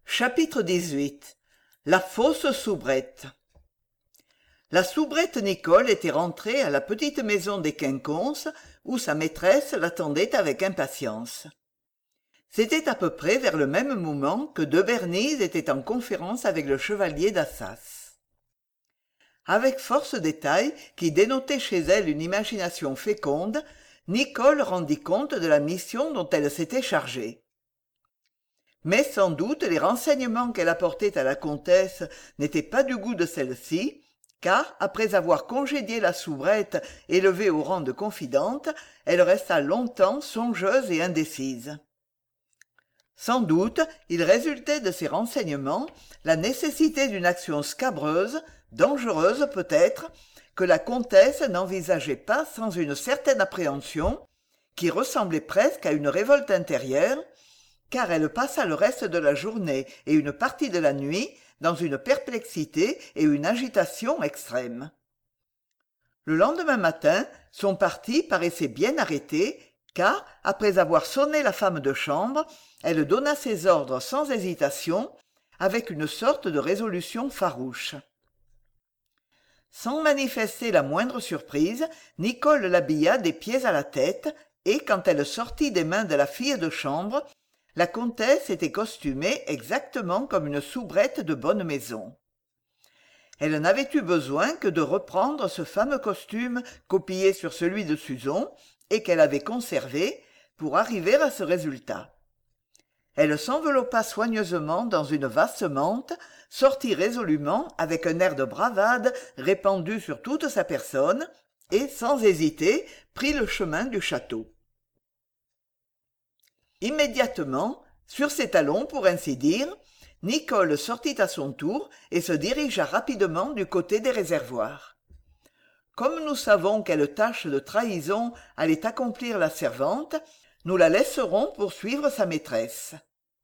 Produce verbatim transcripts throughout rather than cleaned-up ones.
Chapitre dix-huit. La fausse soubrette. La soubrette Nicole était rentrée à la petite maison des Quinconces, où sa maîtresse l'attendait avec impatience. C'était à peu près vers le même moment que de Bernise était en conférence avec le chevalier d'Assas. Avec force détails qui dénotaient chez elle une imagination féconde, Nicole rendit compte de la mission dont elle s'était chargée. Mais sans doute les renseignements qu'elle apportait à la comtesse n'étaient pas du goût de celle-ci, car, après avoir congédié la soubrette élevée au rang de confidente, elle resta longtemps songeuse et indécise. Sans doute, il résultait de ces renseignements la nécessité d'une action scabreuse, dangereuse peut-être, que la comtesse n'envisageait pas sans une certaine appréhension, qui ressemblait presque à une révolte intérieure, car elle passa le reste de la journée et une partie de la nuit dans une perplexité et une agitation extrêmes. Le lendemain matin, son parti paraissait bien arrêté, car, après avoir sonné la femme de chambre, elle donna ses ordres sans hésitation, avec une sorte de résolution farouche. Sans manifester la moindre surprise, Nicole l'habilla des pieds à la tête, et quand elle sortit des mains de la fille de chambre, la comtesse était costumée exactement comme une soubrette de bonne maison. Elle n'avait eu besoin que de reprendre ce fameux costume copié sur celui de Suzon et qu'elle avait conservé pour arriver à ce résultat. Elle s'enveloppa soigneusement dans une vaste mante, sortit résolument avec un air de bravade répandu sur toute sa personne et, sans hésiter, prit le chemin du château. Immédiatement, sur ses talons pour ainsi dire, Nicole sortit à son tour et se dirigea rapidement du côté des réservoirs. Comme nous savons quelle tâche de trahison allait accomplir la servante, nous la laisserons poursuivre sa maîtresse.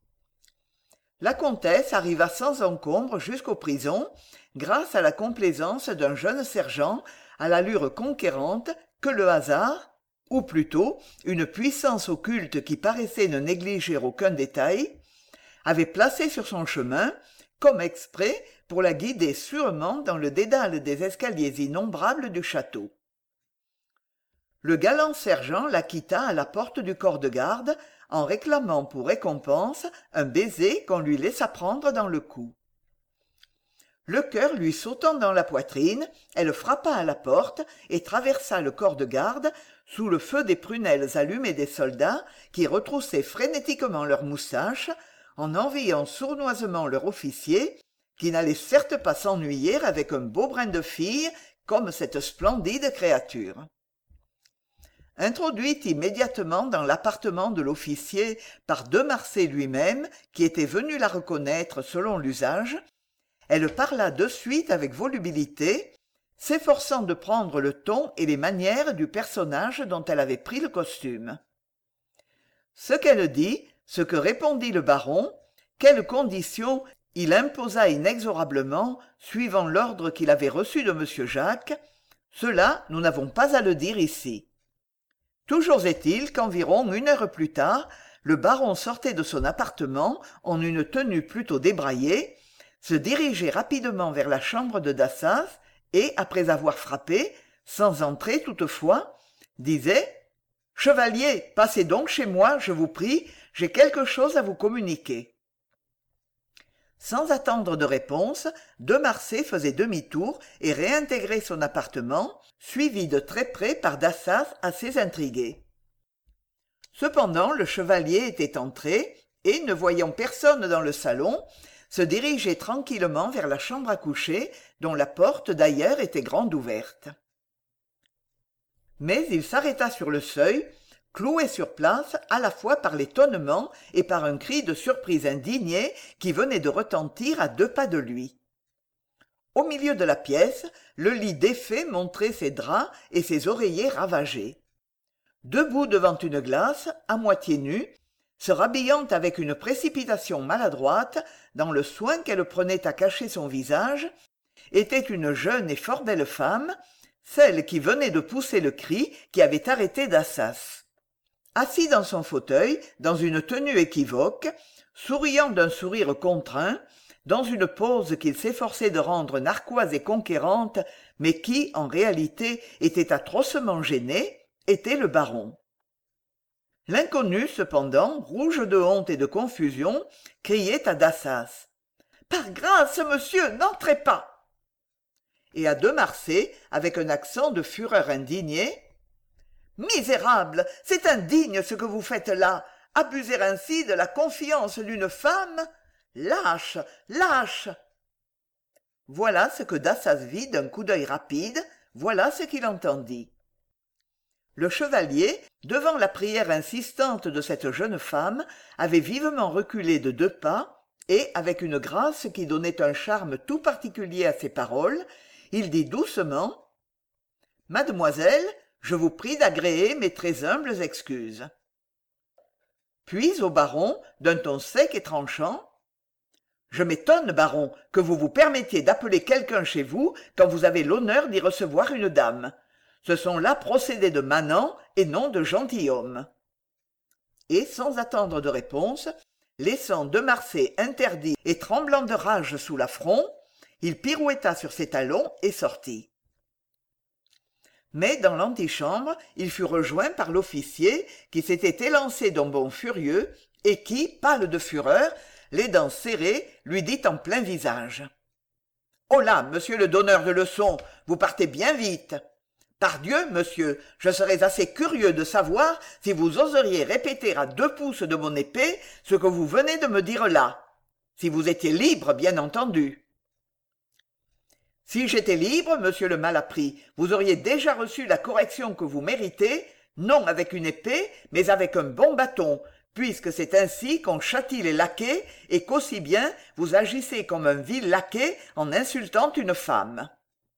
La comtesse arriva sans encombre jusqu'aux prisons, grâce à la complaisance d'un jeune sergent à l'allure conquérante que le hasard, ou plutôt une puissance occulte qui paraissait ne négliger aucun détail, avait placé sur son chemin, comme exprès pour la guider sûrement dans le dédale des escaliers innombrables du château. Le galant sergent la quitta à la porte du corps de garde en réclamant pour récompense un baiser qu'on lui laissa prendre dans le cou. Le cœur lui sautant dans la poitrine, elle frappa à la porte et traversa le corps de garde sous le feu des prunelles allumées des soldats qui retroussaient frénétiquement leurs moustaches en enviant sournoisement leur officier qui n'allait certes pas s'ennuyer avec un beau brin de fille comme cette splendide créature. Introduite immédiatement dans l'appartement de l'officier par de Marsay lui-même qui était venu la reconnaître selon l'usage, elle parla de suite avec volubilité, s'efforçant de prendre le ton et les manières du personnage dont elle avait pris le costume. Ce qu'elle dit, ce que répondit le baron, quelles conditions il imposa inexorablement, suivant l'ordre qu'il avait reçu de M. Jacques, cela nous n'avons pas à le dire ici. Toujours est-il qu'environ une heure plus tard, le baron sortait de son appartement en une tenue plutôt débraillée, se dirigeait rapidement vers la chambre de Dassas et, après avoir frappé, sans entrer toutefois, disait « Chevalier, passez donc chez moi, je vous prie, j'ai quelque chose à vous communiquer. » Sans attendre de réponse, de Marsay faisait demi-tour et réintégrait son appartement, suivi de très près par Dassas assez intrigué. Cependant, le chevalier était entré et, ne voyant personne dans le salon, se dirigeait tranquillement vers la chambre à coucher, dont la porte d'ailleurs était grande ouverte. Mais il s'arrêta sur le seuil, cloué sur place à la fois par l'étonnement et par un cri de surprise indignée qui venait de retentir à deux pas de lui. Au milieu de la pièce, le lit défait montrait ses draps et ses oreillers ravagés. Debout devant une glace, à moitié nue, se rhabillant avec une précipitation maladroite dans le soin qu'elle prenait à cacher son visage, était une jeune et fort belle femme, celle qui venait de pousser le cri qui avait arrêté Dassas. Assis dans son fauteuil, dans une tenue équivoque, souriant d'un sourire contraint, dans une pose qu'il s'efforçait de rendre narquoise et conquérante, mais qui, en réalité, était atrocement gênée, était le baron. L'inconnu, cependant, rouge de honte et de confusion, criait à Dassas. « Par grâce, monsieur, n'entrez pas !» Et à de Marsay, avec un accent de fureur indignée. « Misérable, c'est indigne ce que vous faites là, abuser ainsi de la confiance d'une femme. Lâche, lâche !» Voilà ce que Dassas vit d'un coup d'œil rapide, voilà ce qu'il entendit. Le chevalier, devant la prière insistante de cette jeune femme, avait vivement reculé de deux pas, et, avec une grâce qui donnait un charme tout particulier à ses paroles, il dit doucement « Mademoiselle, je vous prie d'agréer mes très humbles excuses. » Puis au baron, d'un ton sec et tranchant, « Je m'étonne, baron, que vous vous permettiez d'appeler quelqu'un chez vous quand vous avez l'honneur d'y recevoir une dame. Ce sont là procédés de manants et non de gentilshommes. » Et, sans attendre de réponse, laissant de Marsay interdit et tremblant de rage sous l'affront, il pirouetta sur ses talons et sortit. Mais dans l'antichambre, il fut rejoint par l'officier qui s'était élancé d'un bond furieux et qui, pâle de fureur, les dents serrées, lui dit en plein visage. « Oh là, monsieur le donneur de leçons, vous partez bien vite. Pardieu, monsieur, je serais assez curieux de savoir si vous oseriez répéter à deux pouces de mon épée ce que vous venez de me dire là. Si vous étiez libre, bien entendu. » « Si j'étais libre, monsieur le malappris, vous auriez déjà reçu la correction que vous méritez, non avec une épée, mais avec un bon bâton, puisque c'est ainsi qu'on châtie les laquais et qu'aussi bien vous agissez comme un vil laquais en insultant une femme. »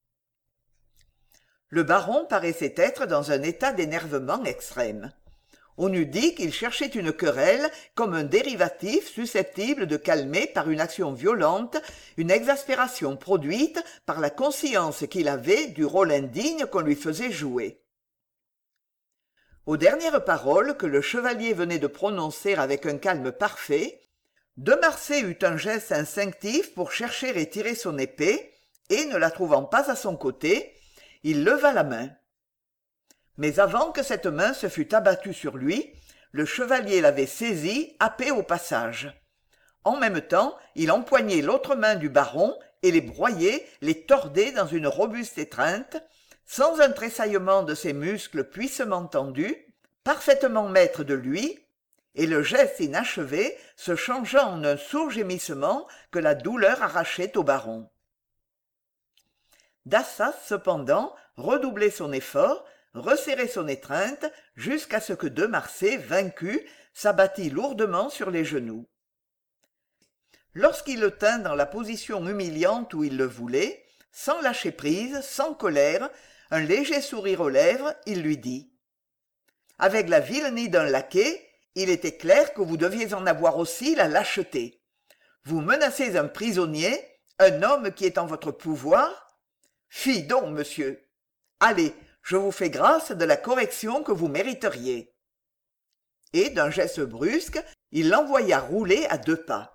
Le baron paraissait être dans un état d'énervement extrême. On eût dit qu'il cherchait une querelle comme un dérivatif susceptible de calmer par une action violente une exaspération produite par la conscience qu'il avait du rôle indigne qu'on lui faisait jouer. Aux dernières paroles que le chevalier venait de prononcer avec un calme parfait, de Marsay eut un geste instinctif pour chercher et tirer son épée, et, ne la trouvant pas à son côté, il leva la main. Mais avant que cette main se fût abattue sur lui, le chevalier l'avait saisie, happé au passage. En même temps, il empoignait l'autre main du baron et les broyait, les tordait dans une robuste étreinte, sans un tressaillement de ses muscles puissamment tendus, parfaitement maître de lui, et le geste inachevé se changeant en un sourd gémissement que la douleur arrachait au baron. Dassas, cependant, redoublait son effort, resserrait son étreinte jusqu'à ce que de Marsay, vaincu, s'abattît lourdement sur les genoux. Lorsqu'il le tint dans la position humiliante où il le voulait, sans lâcher prise, sans colère, un léger sourire aux lèvres, il lui dit « Avec la vilenie d'un laquais, il était clair que vous deviez en avoir aussi la lâcheté. Vous menacez un prisonnier, un homme qui est en votre pouvoir. Fi donc, monsieur. Allez, je vous fais grâce de la correction que vous mériteriez. » Et, d'un geste brusque, il l'envoya rouler à deux pas.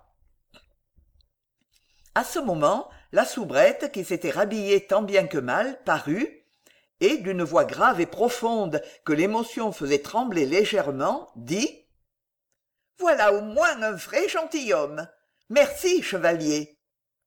À ce moment, la soubrette, qui s'était rhabillée tant bien que mal, parut, et, d'une voix grave et profonde que l'émotion faisait trembler légèrement, dit « Voilà au moins un vrai gentilhomme. Merci, chevalier. »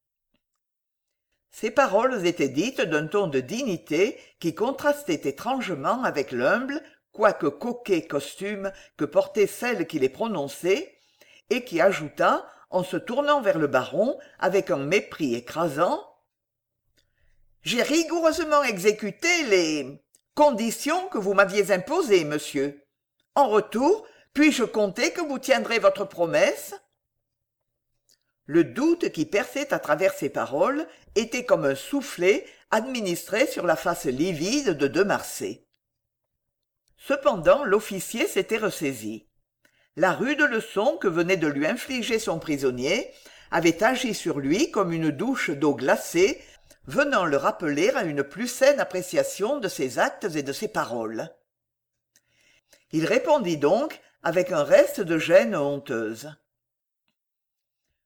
Ces paroles étaient dites d'un ton de dignité qui contrastait étrangement avec l'humble, quoique coquet costume que portait celle qui les prononçait, et qui ajouta, en se tournant vers le baron avec un mépris écrasant, « J'ai rigoureusement exécuté les conditions que vous m'aviez imposées, monsieur. En retour, puis-je compter que vous tiendrez votre promesse ?» Le doute qui perçait à travers ces paroles était comme un soufflet administré sur la face livide de de Marsay. Cependant, l'officier s'était ressaisi. La rude leçon que venait de lui infliger son prisonnier avait agi sur lui comme une douche d'eau glacée, venant le rappeler à une plus saine appréciation de ses actes et de ses paroles. Il répondit donc avec un reste de gêne honteuse.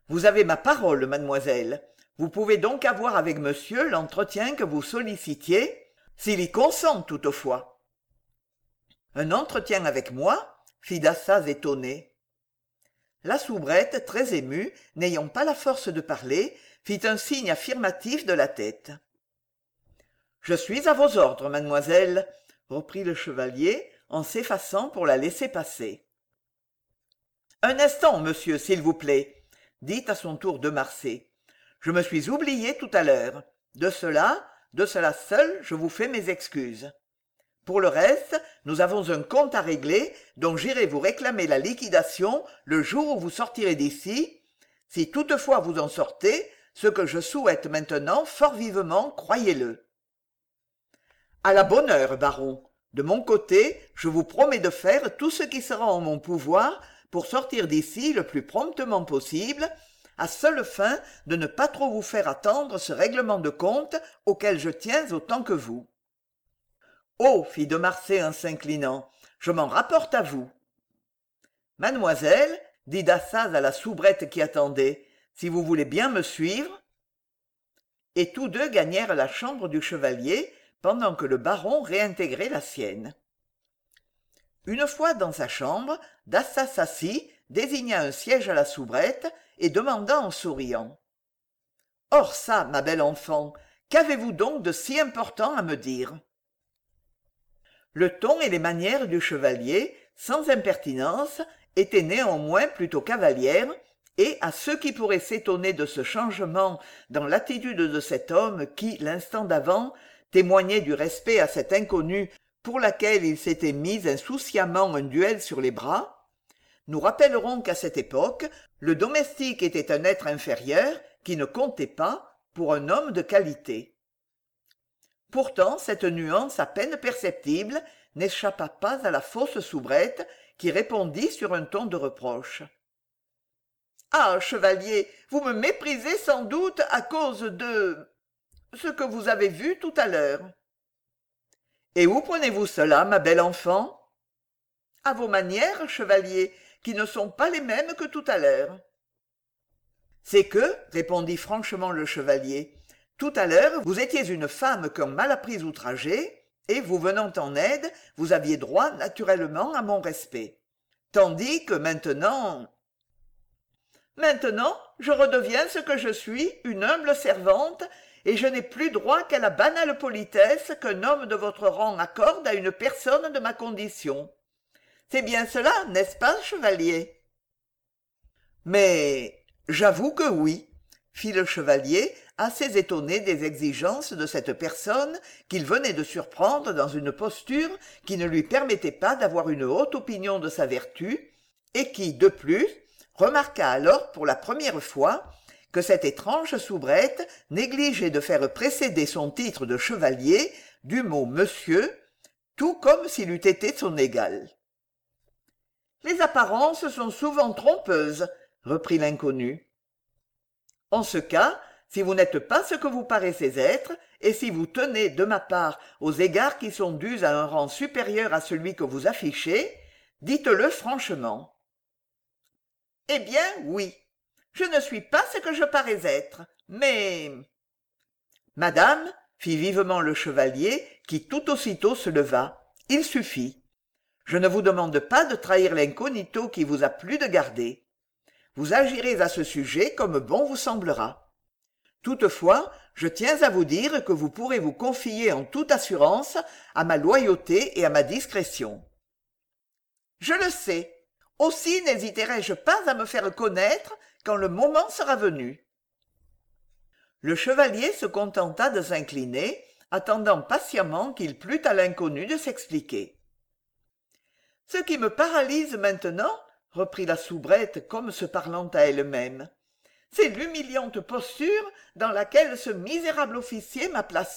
Vous avez ma parole, mademoiselle. Vous pouvez donc avoir avec monsieur l'entretien que vous sollicitiez, s'il y consent toutefois. Un entretien avec moi fit D'assaz étonné. La soubrette, très émue, n'ayant pas la force de parler, fit un signe affirmatif de la tête. Je suis à vos ordres, mademoiselle, reprit le chevalier en s'effaçant pour la laisser passer. Un instant, monsieur, s'il vous plaît, dit à son tour de Marsay. Je me suis oublié tout à l'heure. De cela, de cela seul, je vous fais mes excuses. Pour le reste, nous avons un compte à régler dont j'irai vous réclamer la liquidation le jour où vous sortirez d'ici, si toutefois vous en sortez, ce que je souhaite maintenant fort vivement, croyez-le. À la bonne heure, baron. De mon côté, je vous promets de faire tout ce qui sera en mon pouvoir pour sortir d'ici le plus promptement possible, à seule fin de ne pas trop vous faire attendre ce règlement de compte auquel je tiens autant que vous. Oh, fit de Marsay en s'inclinant, je m'en rapporte à vous. Mademoiselle, dit D'assaz à la soubrette qui attendait, si vous voulez bien me suivre. Et tous deux gagnèrent la chambre du chevalier, pendant que le baron réintégrait la sienne. Une fois dans sa chambre, D'assaz s'assit, désigna un siège à la soubrette et demanda en souriant. « Or ça, ma belle enfant, qu'avez-vous donc de si important à me dire ?» Le ton et les manières du chevalier, sans impertinence, étaient néanmoins plutôt cavalières, et à ceux qui pourraient s'étonner de ce changement dans l'attitude de cet homme qui, l'instant d'avant, témoignait du respect à cette inconnue pour laquelle il s'était mis insouciamment un duel sur les bras, nous rappellerons qu'à cette époque, le domestique était un être inférieur qui ne comptait pas pour un homme de qualité. Pourtant, cette nuance à peine perceptible n'échappa pas à la fausse soubrette qui répondit sur un ton de reproche. « Ah, chevalier, vous me méprisez sans doute à cause de ce que vous avez vu tout à l'heure. »« Et où prenez-vous cela, ma belle enfant ?»« À vos manières, chevalier, qui ne sont pas les mêmes que tout à l'heure. »« C'est que, répondit franchement le chevalier, tout à l'heure, vous étiez une femme qu'un malappris outrageait, et, vous venant en aide, vous aviez droit naturellement à mon respect. Tandis que maintenant... Maintenant, je redeviens ce que je suis, une humble servante, et je n'ai plus droit qu'à la banale politesse qu'un homme de votre rang accorde à une personne de ma condition. C'est bien cela, n'est-ce pas, chevalier ? Mais j'avoue que oui, fit le chevalier, assez étonné des exigences de cette personne qu'il venait de surprendre dans une posture qui ne lui permettait pas d'avoir une haute opinion de sa vertu, et qui, de plus, remarqua alors pour la première fois que cette étrange soubrette négligeait de faire précéder son titre de chevalier du mot « monsieur », tout comme s'il eût été son égal. « Les apparences sont souvent trompeuses, » reprit l'inconnu. « En ce cas, si vous n'êtes pas ce que vous paraissez être, et si vous tenez de ma part aux égards qui sont dus à un rang supérieur à celui que vous affichez, dites-le franchement. » « Eh bien, oui. Je ne suis pas ce que je parais être, mais... » « Madame, » fit vivement le chevalier, qui tout aussitôt se leva, « il suffit. Je ne vous demande pas de trahir l'incognito qui vous a plu de garder. Vous agirez à ce sujet comme bon vous semblera. Toutefois, je tiens à vous dire que vous pourrez vous confier en toute assurance à ma loyauté et à ma discrétion. »« Je le sais. Aussi n'hésiterai-je pas à me faire connaître quand le moment sera venu. » Le chevalier se contenta de s'incliner, attendant patiemment qu'il plût à l'inconnu de s'expliquer. « Ce qui me paralyse maintenant, reprit la soubrette comme se parlant à elle-même, c'est l'humiliante posture dans laquelle ce misérable officier m'a placé. »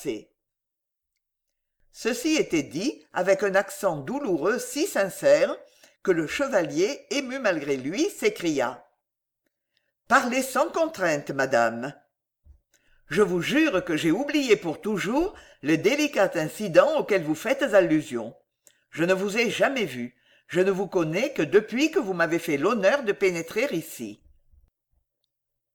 Ceci était dit avec un accent douloureux si sincère que le chevalier, ému malgré lui, s'écria. « Parlez sans contrainte, madame. Je vous jure que j'ai oublié pour toujours le délicat incident auquel vous faites allusion. Je ne vous ai jamais vu. Je ne vous connais que depuis que vous m'avez fait l'honneur de pénétrer ici. »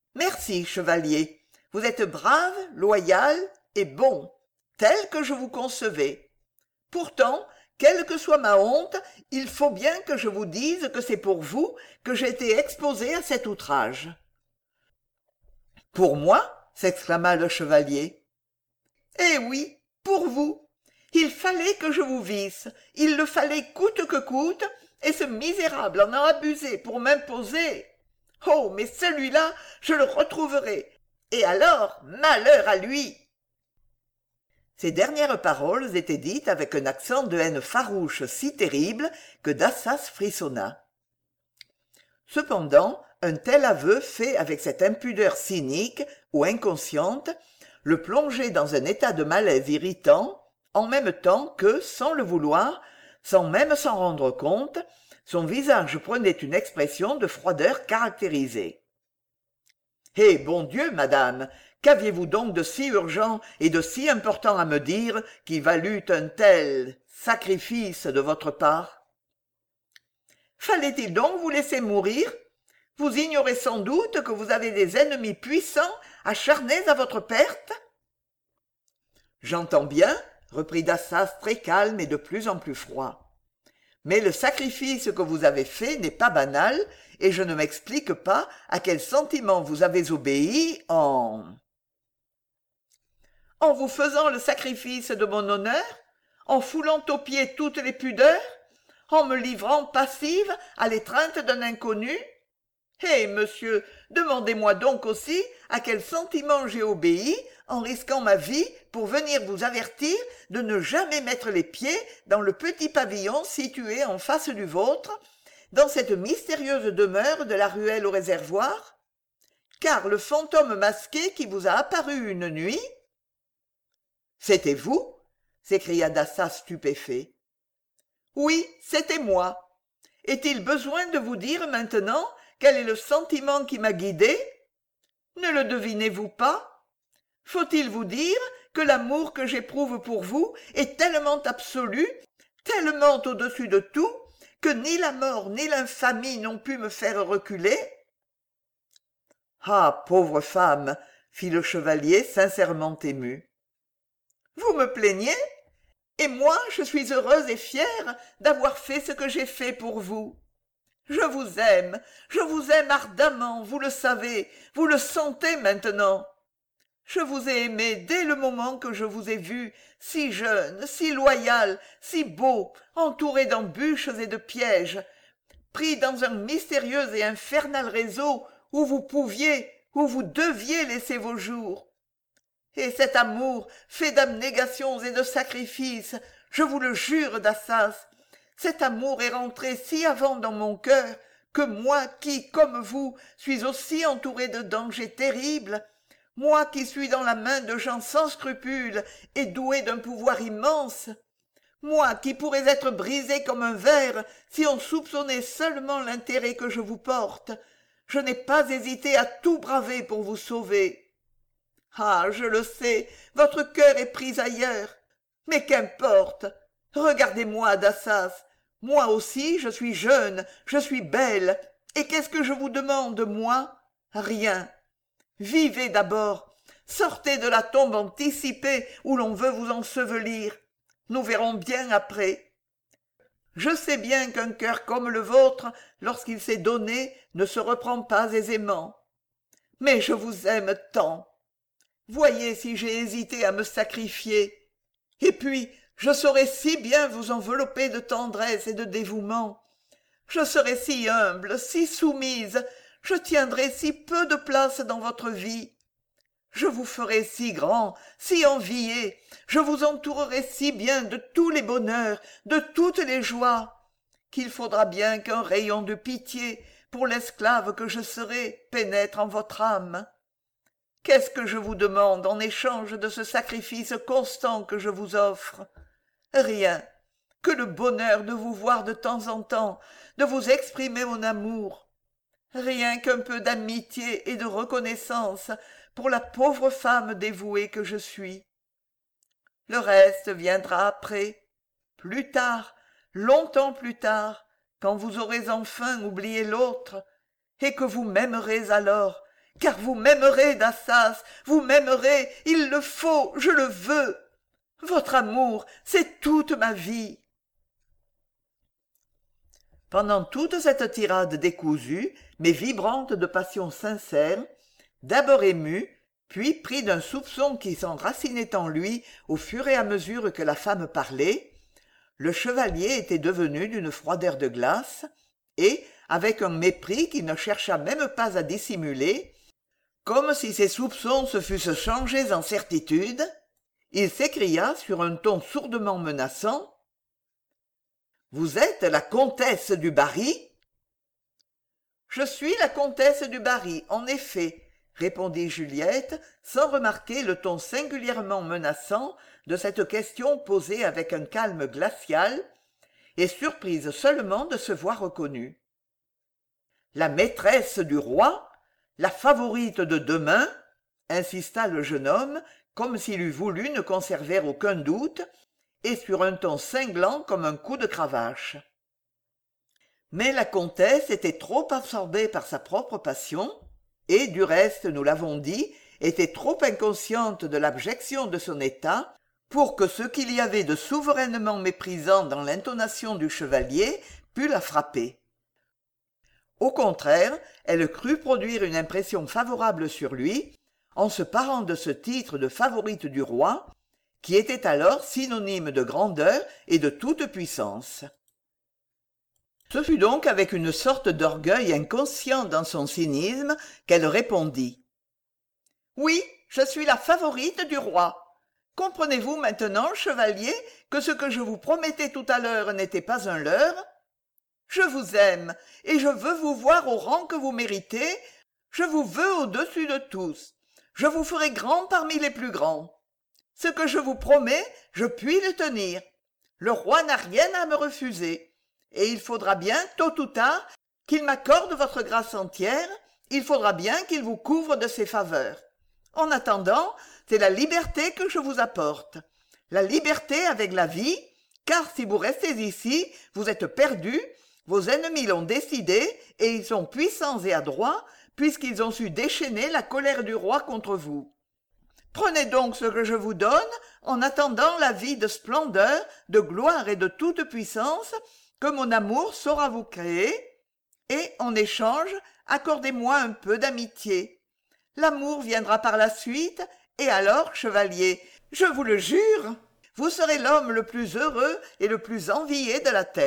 Merci, chevalier. Vous êtes brave, loyal et bon, tel que je vous concevais. Pourtant, quelle que soit ma honte, il faut bien que je vous dise que c'est pour vous que j'ai été exposé à cet outrage. Pour moi? S'exclama le chevalier. Eh oui, pour vous. Il fallait que je vous visse, il le fallait coûte que coûte, et ce misérable en a abusé pour m'imposer. Oh, mais celui-là, je le retrouverai, et alors, malheur à lui. Ces dernières paroles étaient dites avec un accent de haine farouche si terrible que Dassas frissonna. Cependant, un tel aveu fait avec cette impudeur cynique ou inconsciente le plongeait dans un état de malaise irritant, en même temps que, sans le vouloir, sans même s'en rendre compte, son visage prenait une expression de froideur caractérisée. « Eh, bon Dieu, madame, qu'aviez-vous donc de si urgent et de si important à me dire qui valut un tel sacrifice de votre part? Fallait-il donc vous laisser mourir? Vous ignorez sans doute que vous avez des ennemis puissants acharnés à votre perte? » « J'entends bien, » reprit Dassas très calme et de plus en plus froid. « Mais le sacrifice que vous avez fait n'est pas banal, et je ne m'explique pas à quel sentiment vous avez obéi en... En vous faisant le sacrifice de mon honneur, en foulant aux pieds toutes les pudeurs, en me livrant passive à l'étreinte d'un inconnu? Eh, monsieur, demandez-moi donc aussi à quel sentiment j'ai obéi en risquant ma vie pour venir vous avertir de ne jamais mettre les pieds dans le petit pavillon situé en face du vôtre, dans cette mystérieuse demeure de la ruelle au réservoir? Car le fantôme masqué qui vous a apparu une nuit... » « C'était vous ?» s'écria Dassas stupéfait. « Oui, c'était moi. Est-il besoin de vous dire maintenant quel est le sentiment qui m'a guidé? Ne le devinez-vous pas? Faut-il vous dire que l'amour que j'éprouve pour vous est tellement absolu, tellement au-dessus de tout, que ni la mort ni l'infamie n'ont pu me faire reculer? » « Ah, pauvre femme !» fit le chevalier sincèrement ému. « Vous me plaignez? Et moi, je suis heureuse et fière d'avoir fait ce que j'ai fait pour vous. Je vous aime, je vous aime ardemment, vous le savez, vous le sentez maintenant. Je vous ai aimé dès le moment que je vous ai vu, si jeune, si loyal, si beau, entouré d'embûches et de pièges, pris dans un mystérieux et infernal réseau où vous pouviez, où vous deviez laisser vos jours. Et cet amour, fait d'abnégations et de sacrifices, je vous le jure, Dassas, cet amour est rentré si avant dans mon cœur que moi qui, comme vous, suis aussi entouré de dangers terribles, moi qui suis dans la main de gens sans scrupules et doué d'un pouvoir immense, moi qui pourrais être brisé comme un verre si on soupçonnait seulement l'intérêt que je vous porte, je n'ai pas hésité à tout braver pour vous sauver. Ah, je le sais, votre cœur est pris ailleurs. Mais qu'importe. Regardez-moi, Dassas. Moi aussi, je suis jeune, je suis belle. Et qu'est-ce que je vous demande, moi? Rien. Vivez d'abord. Sortez de la tombe anticipée où l'on veut vous ensevelir. Nous verrons bien après. Je sais bien qu'un cœur comme le vôtre, lorsqu'il s'est donné, ne se reprend pas aisément. Mais je vous aime tant. Voyez si j'ai hésité à me sacrifier. Et puis, je saurais si bien vous envelopper de tendresse et de dévouement. Je serais si humble, si soumise, je tiendrais si peu de place dans votre vie. Je vous ferai si grand, si envié, je vous entourerai si bien de tous les bonheurs, de toutes les joies, qu'il faudra bien qu'un rayon de pitié, pour l'esclave que je serai, pénètre en votre âme. Qu'est-ce que je vous demande en échange de ce sacrifice constant que je vous offre? Rien, que le bonheur de vous voir de temps en temps, de vous exprimer mon amour. Rien qu'un peu d'amitié et de reconnaissance pour la pauvre femme dévouée que je suis. Le reste viendra après, plus tard, longtemps plus tard, quand vous aurez enfin oublié l'autre, et que vous m'aimerez alors, car vous m'aimerez, Dassas, vous m'aimerez, il le faut, je le veux. Votre amour, c'est toute ma vie. » Pendant toute cette tirade décousue, mais vibrante de passion sincère, d'abord ému, puis pris d'un soupçon qui s'enracinait en lui au fur et à mesure que la femme parlait, le chevalier était devenu d'une froideur de glace, et, avec un mépris qu'il ne chercha même pas à dissimuler, comme si ses soupçons se fussent changés en certitude, il s'écria sur un ton sourdement menaçant: « Vous êtes la comtesse du Barry ?»« Je suis la comtesse du Barry, en effet, » répondit Juliette, sans remarquer le ton singulièrement menaçant de cette question posée avec un calme glacial, et surprise seulement de se voir reconnue. « La maîtresse du roi, la favorite de demain, » insista le jeune homme, comme s'il eût voulu ne conserver aucun doute, et sur un ton cinglant comme un coup de cravache. Mais la comtesse était trop absorbée par sa propre passion, et, du reste, nous l'avons dit, était trop inconsciente de l'abjection de son état pour que ce qu'il y avait de souverainement méprisant dans l'intonation du chevalier pût la frapper. Au contraire, elle crut produire une impression favorable sur lui, en se parant de ce titre de favorite du roi, qui était alors synonyme de grandeur et de toute puissance. Ce fut donc avec une sorte d'orgueil inconscient dans son cynisme qu'elle répondit. « Oui, je suis la favorite du roi. Comprenez-vous maintenant, chevalier, que ce que je vous promettais tout à l'heure n'était pas un leurre? Je vous aime, et je veux vous voir au rang que vous méritez, je vous veux au-dessus de tous, je vous ferai grand parmi les plus grands. Ce que je vous promets, je puis le tenir. Le roi n'a rien à me refuser. Et il faudra bien, tôt ou tard, qu'il m'accorde votre grâce entière, il faudra bien qu'il vous couvre de ses faveurs. En attendant, c'est la liberté que je vous apporte. La liberté avec la vie, car si vous restez ici, vous êtes perdus, vos ennemis l'ont décidé, et ils sont puissants et adroits, puisqu'ils ont su déchaîner la colère du roi contre vous. Prenez donc ce que je vous donne, en attendant la vie de splendeur, de gloire et de toute puissance, que mon amour saura vous créer, et, en échange, accordez-moi un peu d'amitié. L'amour viendra par la suite, et alors, chevalier, je vous le jure, vous serez l'homme le plus heureux et le plus envié de la terre. »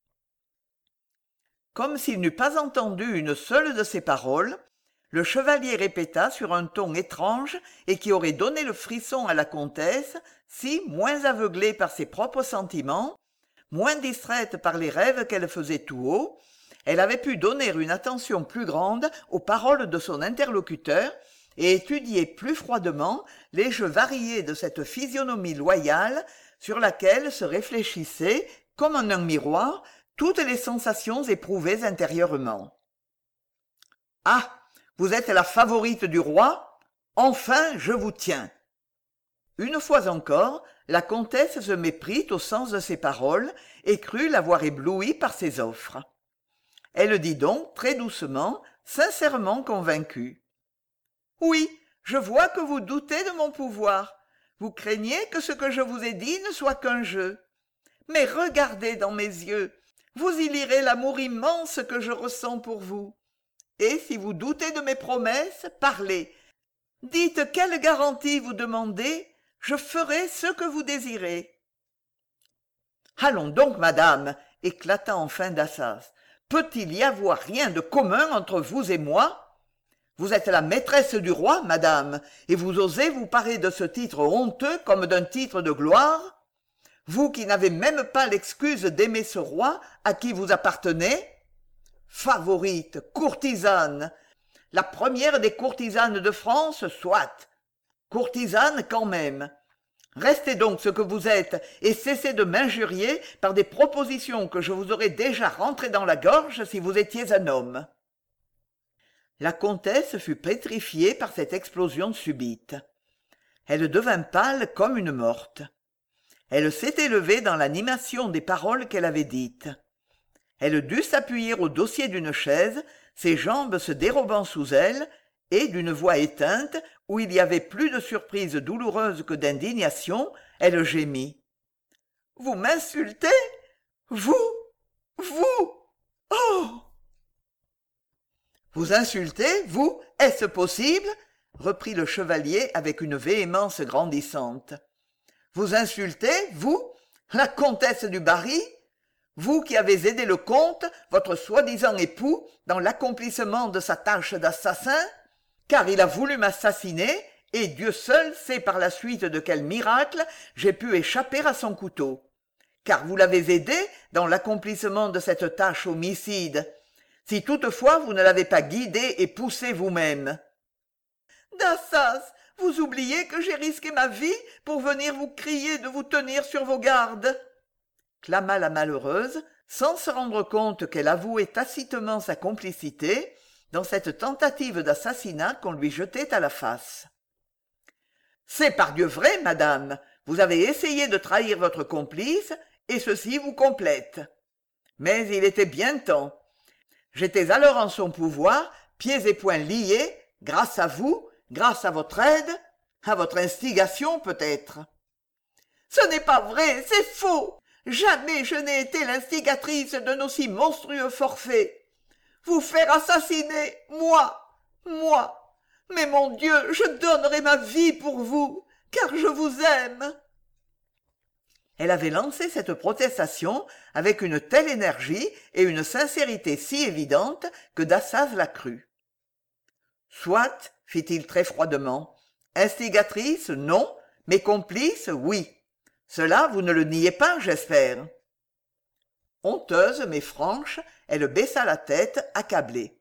Comme s'il n'eût pas entendu une seule de ces paroles, le chevalier répéta sur un ton étrange et qui aurait donné le frisson à la comtesse si, moins aveuglée par ses propres sentiments, moins distraite par les rêves qu'elle faisait tout haut, elle avait pu donner une attention plus grande aux paroles de son interlocuteur et étudier plus froidement les jeux variés de cette physionomie loyale sur laquelle se réfléchissaient, comme en un miroir, toutes les sensations éprouvées intérieurement. « Ah, vous êtes la favorite du roi? Enfin, je vous tiens !» Une fois encore, la comtesse se méprit au sens de ses paroles et crut l'avoir éblouie par ses offres. Elle dit donc très doucement, sincèrement convaincue. « Oui, je vois que vous doutez de mon pouvoir. Vous craignez que ce que je vous ai dit ne soit qu'un jeu. Mais regardez dans mes yeux, vous y lirez l'amour immense que je ressens pour vous. Et si vous doutez de mes promesses, parlez. Dites quelle garantie vous demandez, je ferai ce que vous désirez. » « Allons donc, madame, » éclata enfin Dassas. « Peut-il y avoir rien de commun entre vous et moi? Vous êtes la maîtresse du roi, madame, et vous osez vous parer de ce titre honteux comme d'un titre de gloire? Vous qui n'avez même pas l'excuse d'aimer ce roi à qui vous appartenez? Favorite, courtisane, la première des courtisanes de France, soit. Courtisane quand même. Restez donc ce que vous êtes et cessez de m'injurier par des propositions que je vous aurais déjà rentrées dans la gorge si vous étiez un homme. » La comtesse fut pétrifiée par cette explosion subite. Elle devint pâle comme une morte. Elle s'était levée dans l'animation des paroles qu'elle avait dites. Elle dut s'appuyer au dossier d'une chaise, ses jambes se dérobant sous elle, et d'une voix éteinte, où il y avait plus de surprise douloureuse que d'indignation, elle gémit. « Vous m'insultez? Vous? Vous? Oh !»« Vous insultez, vous? Est-ce possible ?» reprit le chevalier avec une véhémence grandissante. « Vous insultez, vous, la comtesse du Barry? Vous qui avez aidé le comte, votre soi-disant époux, dans l'accomplissement de sa tâche d'assassin? Car il a voulu m'assassiner, et Dieu seul sait par la suite de quel miracle j'ai pu échapper à son couteau. Car vous l'avez aidé dans l'accomplissement de cette tâche homicide, si toutefois vous ne l'avez pas guidé et poussé vous-même. Dassas, vous oubliez que j'ai risqué ma vie pour venir vous crier de vous tenir sur vos gardes, clama la malheureuse, sans se rendre compte qu'elle avouait tacitement sa complicité dans cette tentative d'assassinat qu'on lui jetait à la face. C'est pardieu vrai, madame, vous avez essayé de trahir votre complice, et ceci vous complète. Mais il était bien temps. J'étais alors en son pouvoir, pieds et poings liés, grâce à vous, grâce à votre aide, à votre instigation peut-être. Ce n'est pas vrai, c'est faux. Jamais je n'ai été l'instigatrice d'un aussi monstrueux forfait. Vous faire assassiner, moi, moi. Mais mon Dieu, je donnerai ma vie pour vous, car je vous aime. Elle avait lancé cette protestation avec une telle énergie et une sincérité si évidente que Dassaz la crut. Soit, fit-il très froidement, instigatrice, non, mais complice, oui. Cela, vous ne le niez pas, j'espère. Honteuse mais franche, elle baissa la tête, accablée.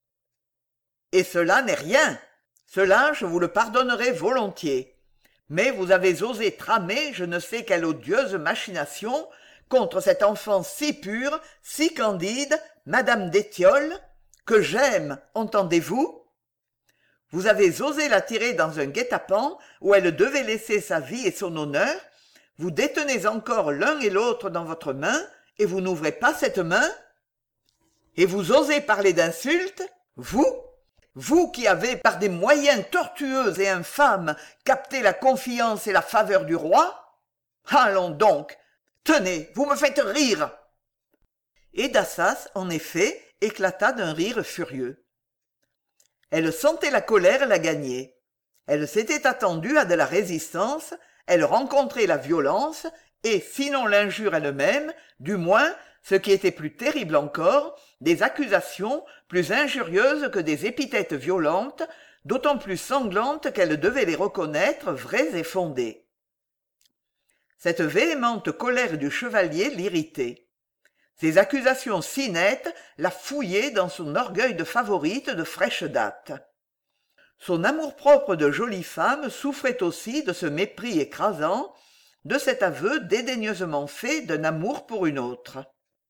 Et cela n'est rien. Cela, je vous le pardonnerai volontiers. Mais vous avez osé tramer je ne sais quelle odieuse machination contre cette enfant si pure, si candide, Madame d'Étiole, que j'aime, entendez-vous? Vous avez osé la tirer dans un guet-apens où elle devait laisser sa vie et son honneur. Vous détenez encore l'un et l'autre dans votre main, et vous n'ouvrez pas cette main? Et vous osez parler d'insultes, vous? Vous qui avez, par des moyens tortueux et infâmes, capté la confiance et la faveur du roi? Allons donc! Tenez, vous me faites rire! Et Dassas, en effet, éclata d'un rire furieux. Elle sentait la colère la gagner. Elle s'était attendue à de la résistance, elle rencontrait la violence, et, sinon l'injure elle-même, du moins, ce qui était plus terrible encore, des accusations plus injurieuses que des épithètes violentes, d'autant plus sanglantes qu'elle devait les reconnaître vraies et fondées. Cette véhémente colère du chevalier l'irritait. Ces accusations si nettes la fouillaient dans son orgueil de favorite de fraîche date. Son amour-propre de jolie femme souffrait aussi de ce mépris écrasant, de cet aveu dédaigneusement fait d'un amour pour une autre.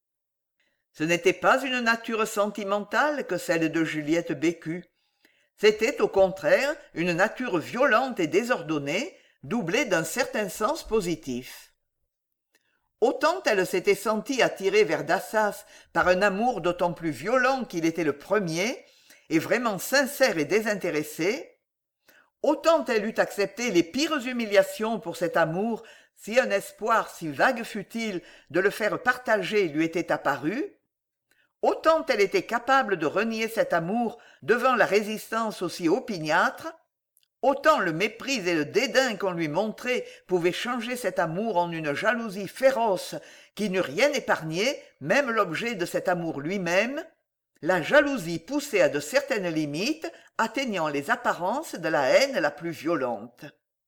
Ce n'était pas une nature sentimentale que celle de Juliette Bécu. C'était au contraire une nature violente et désordonnée, doublée d'un certain sens positif. Autant elle s'était sentie attirée vers Dassas par un amour d'autant plus violent qu'il était le premier, et vraiment sincère et désintéressé, autant elle eût accepté les pires humiliations pour cet amour si un espoir, si vague fût-il, de le faire partager lui était apparu, autant elle était capable de renier cet amour devant la résistance aussi opiniâtre, autant le mépris et le dédain qu'on lui montrait pouvaient changer cet amour en une jalousie féroce qui n'eût rien épargné, même l'objet de cet amour lui-même, la jalousie poussée à de certaines limites, atteignant les apparences de la haine la plus violente.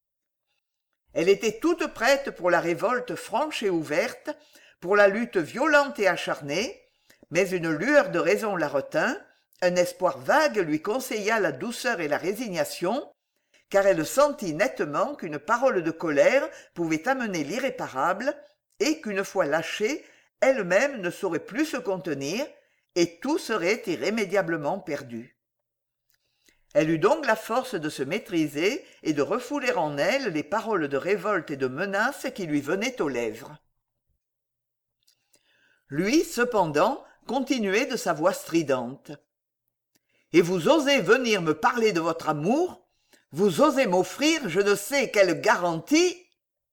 Elle était toute prête pour la révolte franche et ouverte, pour la lutte violente et acharnée, mais une lueur de raison la retint, un espoir vague lui conseilla la douceur et la résignation, car elle sentit nettement qu'une parole de colère pouvait amener l'irréparable, et qu'une fois lâchée, elle-même ne saurait plus se contenir, et tout serait irrémédiablement perdu. Elle eut donc la force de se maîtriser et de refouler en elle les paroles de révolte et de menace qui lui venaient aux lèvres. Lui, cependant, continuait de sa voix stridente. et vous osez venir me parler de votre amour, vous osez m'offrir je ne sais quelle garantie.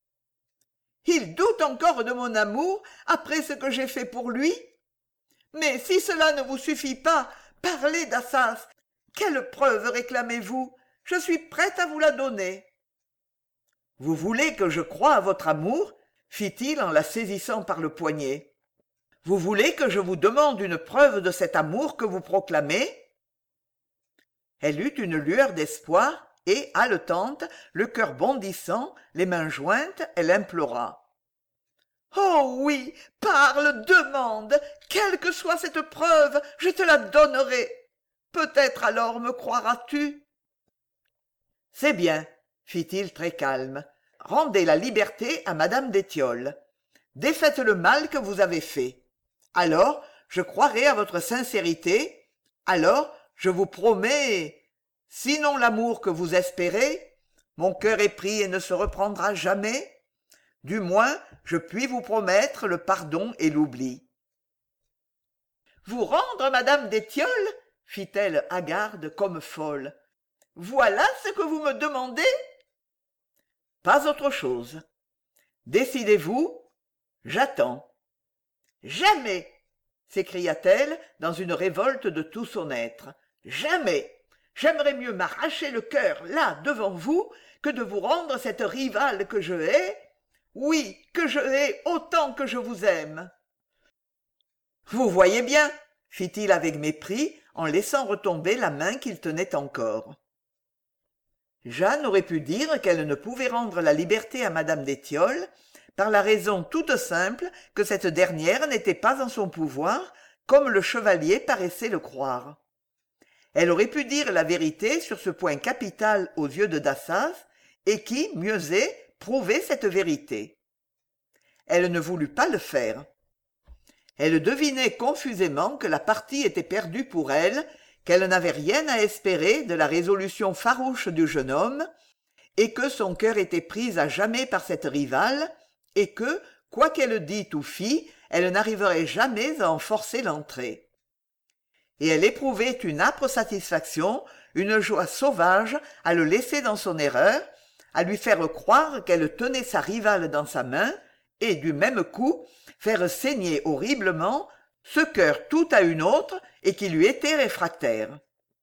Il doute encore de mon amour après ce que j'ai fait pour lui. Mais si cela ne vous suffit pas, parlez d'Assas. Quelle preuve réclamez-vous? Je suis prête à vous la donner. Vous voulez que je croie à votre amour? Fit-il en la saisissant par le poignet. Vous voulez que je vous demande une preuve de cet amour que vous proclamez? Elle eut une lueur d'espoir et, haletante, le cœur bondissant, les mains jointes, elle implora. « Oh oui, parle, demande, quelle que soit cette preuve, je te la donnerai. Peut-être alors me croiras-tu. » « C'est bien, » fit-il très calme. « Rendez la liberté à madame d'Étiolles. Défaites le mal que vous avez fait. Alors, je croirai à votre sincérité. Alors, je vous promets, sinon l'amour que vous espérez, mon cœur est pris et ne se reprendra jamais. Du moins, je puis vous promettre le pardon et l'oubli. »« Vous rendre, madame d'Étiolles » fit-elle hagarde comme folle. « Voilà ce que vous me demandez ?»« Pas autre chose. Décidez-vous, j'attends. »« Jamais !» s'écria-t-elle dans une révolte de tout son être. « Jamais ! J'aimerais mieux m'arracher le cœur là, devant vous, que de vous rendre cette rivale que je hais. Oui, que je hais autant que je vous aime. » « Vous voyez bien, » fit-il avec mépris, en laissant retomber la main qu'il tenait encore. Jeanne aurait pu dire qu'elle ne pouvait rendre la liberté à madame d'Étiolles, par la raison toute simple que cette dernière n'était pas en son pouvoir, comme le chevalier paraissait le croire. Elle aurait pu dire la vérité sur ce point capital aux yeux de Dassaz, et qui, mieux est, prouvait cette vérité. Elle ne voulut pas le faire. Elle devinait confusément que la partie était perdue pour elle, qu'elle n'avait rien à espérer de la résolution farouche du jeune homme, et que son cœur était pris à jamais par cette rivale, et que, quoi qu'elle dît ou fît, elle n'arriverait jamais à en forcer l'entrée. Et elle éprouvait une âpre satisfaction, une joie sauvage à le laisser dans son erreur, à lui faire croire qu'elle tenait sa rivale dans sa main, et du même coup faire saigner horriblement ce cœur tout à une autre et qui lui était réfractaire.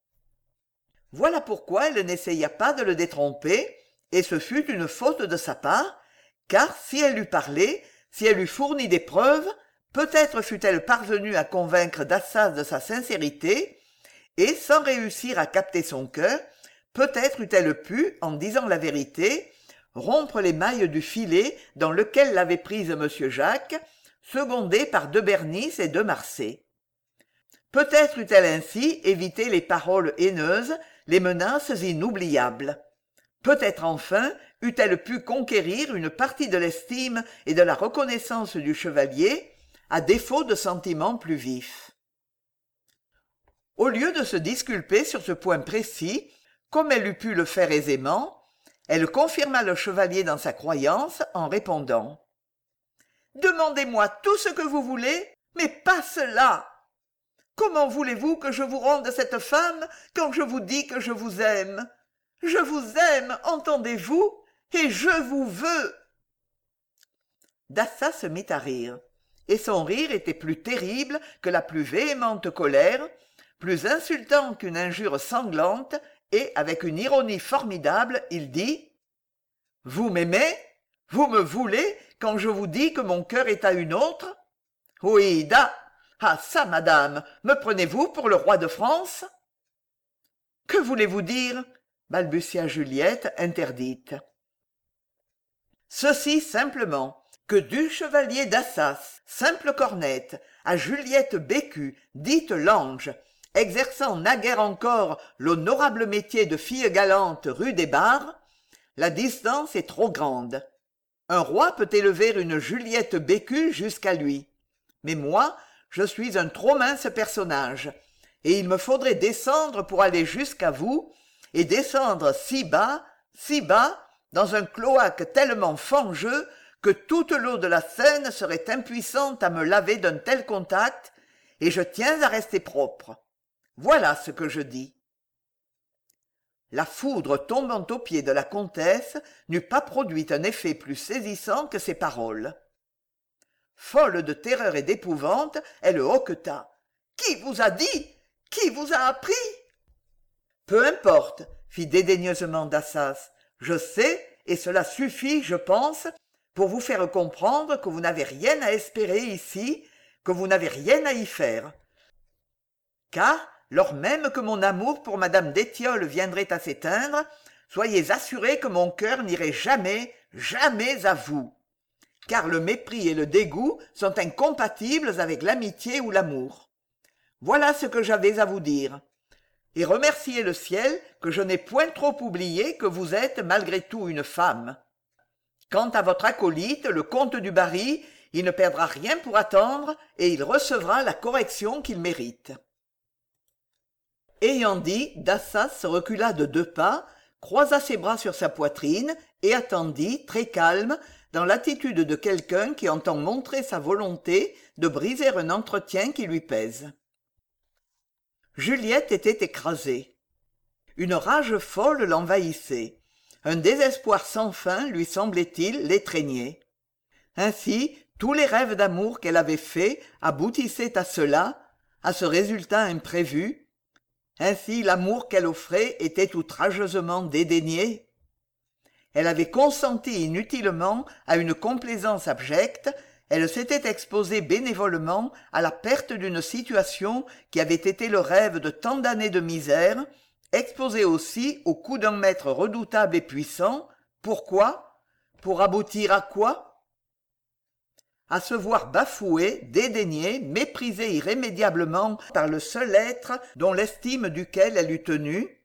Voilà pourquoi elle n'essaya pas de le détromper, et ce fut une faute de sa part, car si elle eût parlé, si elle eût fourni des preuves, peut-être fût-elle parvenue à convaincre Dassaz de sa sincérité, et sans réussir à capter son cœur, peut-être eût-elle pu, en disant la vérité, rompre les mailles du filet dans lequel l'avait prise monsieur Jacques, secondé par de Bernis et de Marsay. Peut-être eût-elle ainsi évité les paroles haineuses, les menaces inoubliables. Peut-être enfin eût-elle pu conquérir une partie de l'estime et de la reconnaissance du chevalier, à défaut de sentiments plus vifs. Au lieu de se disculper sur ce point précis, comme elle eût pu le faire aisément, elle confirma le chevalier dans sa croyance en répondant « Demandez-moi tout ce que vous voulez, mais pas cela. Comment voulez-vous que je vous rende cette femme quand je vous dis que je vous aime? Je vous aime, entendez-vous, et je vous veux. » Dassaz se mit à rire, et son rire était plus terrible que la plus véhémente colère, plus insultant qu'une injure sanglante, et avec une ironie formidable, il dit « Vous m'aimez? Vous me voulez quand je vous dis que mon cœur est à une autre? Oui, da! Ah ça, madame, me prenez-vous pour le roi de France? » « Que voulez-vous dire ?» balbutia Juliette, interdite. « Ceci simplement, que du chevalier d'Assas, simple cornette, à Juliette Bécu, dite l'Ange, exerçant naguère encore l'honorable métier de fille galante rue des Barres, la distance est trop grande. Un roi peut élever une Juliette Bécu jusqu'à lui. Mais moi, je suis un trop mince personnage, et il me faudrait descendre pour aller jusqu'à vous, et descendre si bas, si bas, dans un cloaque tellement fangeux que toute l'eau de la Seine serait impuissante à me laver d'un tel contact, et je tiens à rester propre. Voilà ce que je dis. La foudre tombant aux pieds de la comtesse n'eût pas produit un effet plus saisissant que ces paroles. Folle de terreur et d'épouvante, elle hoqueta. « Qui vous a dit? Qui vous a appris ?» Peu importe, fit dédaigneusement Dassas. Je sais, et cela suffit, je pense, pour vous faire comprendre que vous n'avez rien à espérer ici, que vous n'avez rien à y faire. Car, lors même que mon amour pour madame d'Étiolles viendrait à s'éteindre, soyez assurés que mon cœur n'irait jamais, jamais à vous. Car le mépris et le dégoût sont incompatibles avec l'amitié ou l'amour. Voilà ce que j'avais à vous dire. Et remerciez le ciel que je n'ai point trop oublié que vous êtes malgré tout une femme. Quant à votre acolyte, le comte du Barry, il ne perdra rien pour attendre et il recevra la correction qu'il mérite. Ayant dit, Dassas se recula de deux pas, croisa ses bras sur sa poitrine et attendit, très calme, dans l'attitude de quelqu'un qui entend montrer sa volonté de briser un entretien qui lui pèse. Juliette était écrasée. Une rage folle l'envahissait. Un désespoir sans fin, lui semblait-il, l'étreignait. Ainsi, tous les rêves d'amour qu'elle avait faits aboutissaient à cela, à ce résultat imprévu. Ainsi, l'amour qu'elle offrait était outrageusement dédaigné. Elle avait consenti inutilement à une complaisance abjecte, elle s'était exposée bénévolement à la perte d'une situation qui avait été le rêve de tant d'années de misère, exposée aussi au coup d'un maître redoutable et puissant. Pourquoi? Pour aboutir à quoi? À se voir bafouée, dédaignée, méprisée irrémédiablement par le seul être dont l'estime duquel elle eût tenu,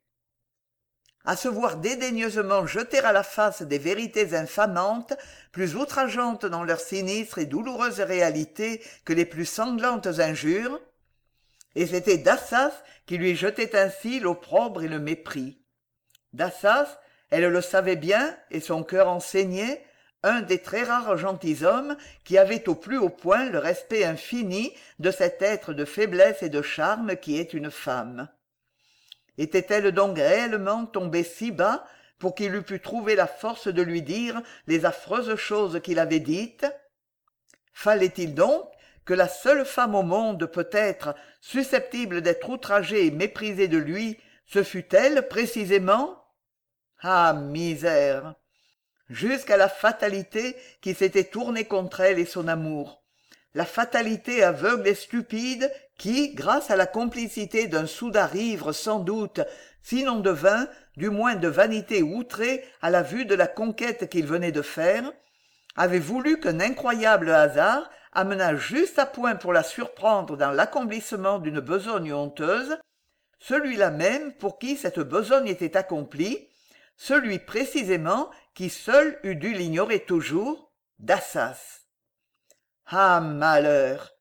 à se voir dédaigneusement jeter à la face des vérités infamantes, plus outrageantes dans leur sinistre et douloureuse réalité que les plus sanglantes injures, et c'était Dassas qui lui jetait ainsi l'opprobre et le mépris. Dassas, elle le savait bien, et son cœur en saignait, un des très rares gentilshommes qui avaient au plus haut point le respect infini de cet être de faiblesse et de charme qui est une femme. Était-elle donc réellement tombée si bas pour qu'il eût pu trouver la force de lui dire les affreuses choses qu'il avait dites? Fallait-il donc que la seule femme au monde peut-être susceptible d'être outragée et méprisée de lui, ce fût elle précisément? Ah, misère! Jusqu'à la fatalité qui s'était tournée contre elle et son amour. La fatalité aveugle et stupide qui, grâce à la complicité d'un soudard ivre sans doute, sinon de vin, du moins de vanité outrée à la vue de la conquête qu'il venait de faire, avait voulu qu'un incroyable hasard amenât juste à point pour la surprendre dans l'accomplissement d'une besogne honteuse, celui-là même pour qui cette besogne était accomplie, celui précisément qui seul eût dû l'ignorer toujours, Dassas. Ah, malheur!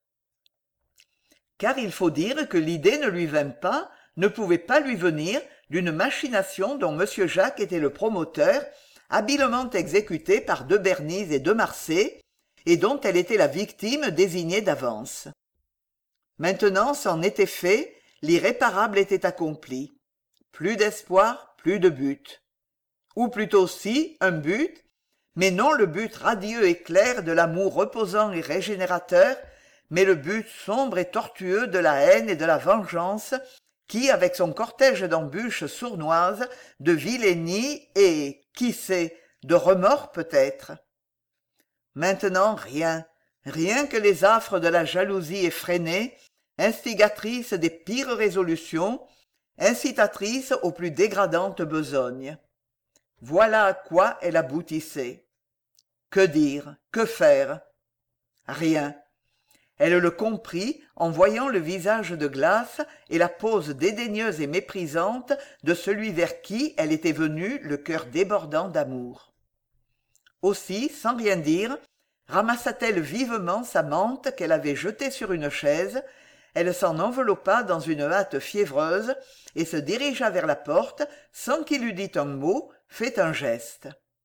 Car il faut dire que l'idée ne lui vint pas, ne pouvait pas lui venir, d'une machination dont M. Jacques était le promoteur, habilement exécutée par de Bernis et de Marsay, et dont elle était la victime désignée d'avance. Maintenant, c'en était fait, l'irréparable était accompli. Plus d'espoir, plus de but. Ou plutôt si, un but, mais non le but radieux et clair de l'amour reposant et régénérateur, mais le but sombre et tortueux de la haine et de la vengeance, qui, avec son cortège d'embûches sournoises, de vilainie et, qui sait, de remords peut-être. Maintenant rien, rien que les affres de la jalousie effrénée, instigatrice des pires résolutions, incitatrice aux plus dégradantes besognes. Voilà à quoi elle aboutissait. Que dire? Que faire? Rien. Elle le comprit en voyant le visage de glace et la pose dédaigneuse et méprisante de celui vers qui elle était venue le cœur débordant d'amour. Aussi, sans rien dire, ramassa-t-elle vivement sa mante qu'elle avait jetée sur une chaise, elle s'en enveloppa dans une hâte fiévreuse et se dirigea vers la porte sans qu'il eût dit un mot, fait un geste.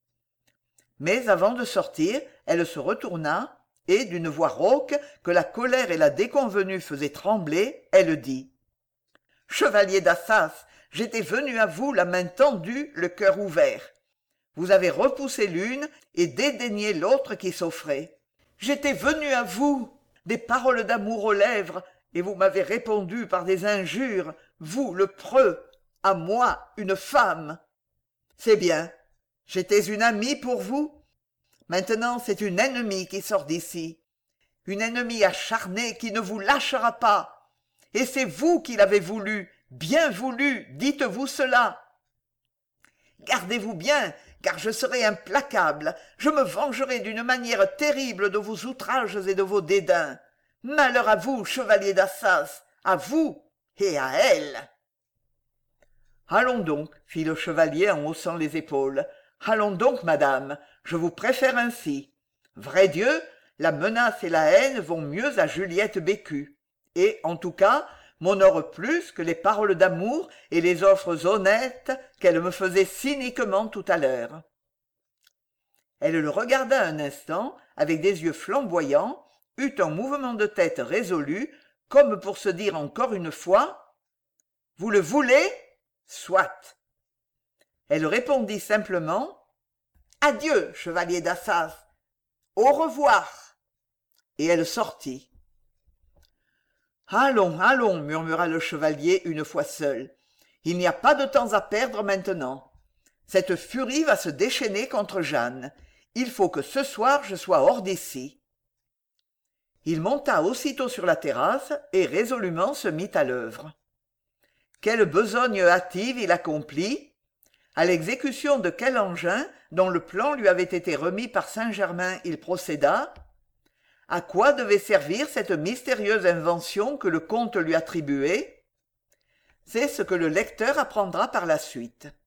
Mais avant de sortir, elle se retourna et, d'une voix rauque que la colère et la déconvenue faisaient trembler, elle dit Chevalier d'Assas, j'étais venu à vous la main tendue, le cœur ouvert. Vous avez repoussé l'une et dédaigné l'autre qui s'offrait. J'étais venu à vous, des paroles d'amour aux lèvres, et vous m'avez répondu par des injures, vous, le preux, à moi, une femme. C'est bien, j'étais une amie pour vous. Maintenant, c'est une ennemie qui sort d'ici, une ennemie acharnée qui ne vous lâchera pas. Et c'est vous qui l'avez voulu, bien voulu, dites-vous cela. Gardez-vous bien, car je serai implacable, je me vengerai d'une manière terrible de vos outrages et de vos dédains. Malheur à vous, chevalier d'Assas, à vous et à elle. Allons donc, fit le chevalier en haussant les épaules. Allons donc, madame, je vous préfère ainsi. Vrai Dieu, la menace et la haine vont mieux à Juliette Bécu. Et, en tout cas, m'honorent plus que les paroles d'amour et les offres honnêtes qu'elle me faisait cyniquement tout à l'heure. Elle le regarda un instant, avec des yeux flamboyants, eut un mouvement de tête résolu, comme pour se dire encore une fois « Vous le voulez ? Soit !» Elle répondit simplement « Adieu, chevalier d'Assas. Au revoir !» Et elle sortit. « Allons, allons, murmura le chevalier une fois seul. Il n'y a pas de temps à perdre maintenant. Cette furie va se déchaîner contre Jeanne. Il faut que ce soir je sois hors d'ici. » Il monta aussitôt sur la terrasse et résolument se mit à l'œuvre. Quelle besogne hâtive il accomplit! À l'exécution de quel engin, dont le plan lui avait été remis par Saint-Germain, il procéda? À quoi devait servir cette mystérieuse invention que le comte lui attribuait? C'est ce que le lecteur apprendra par la suite.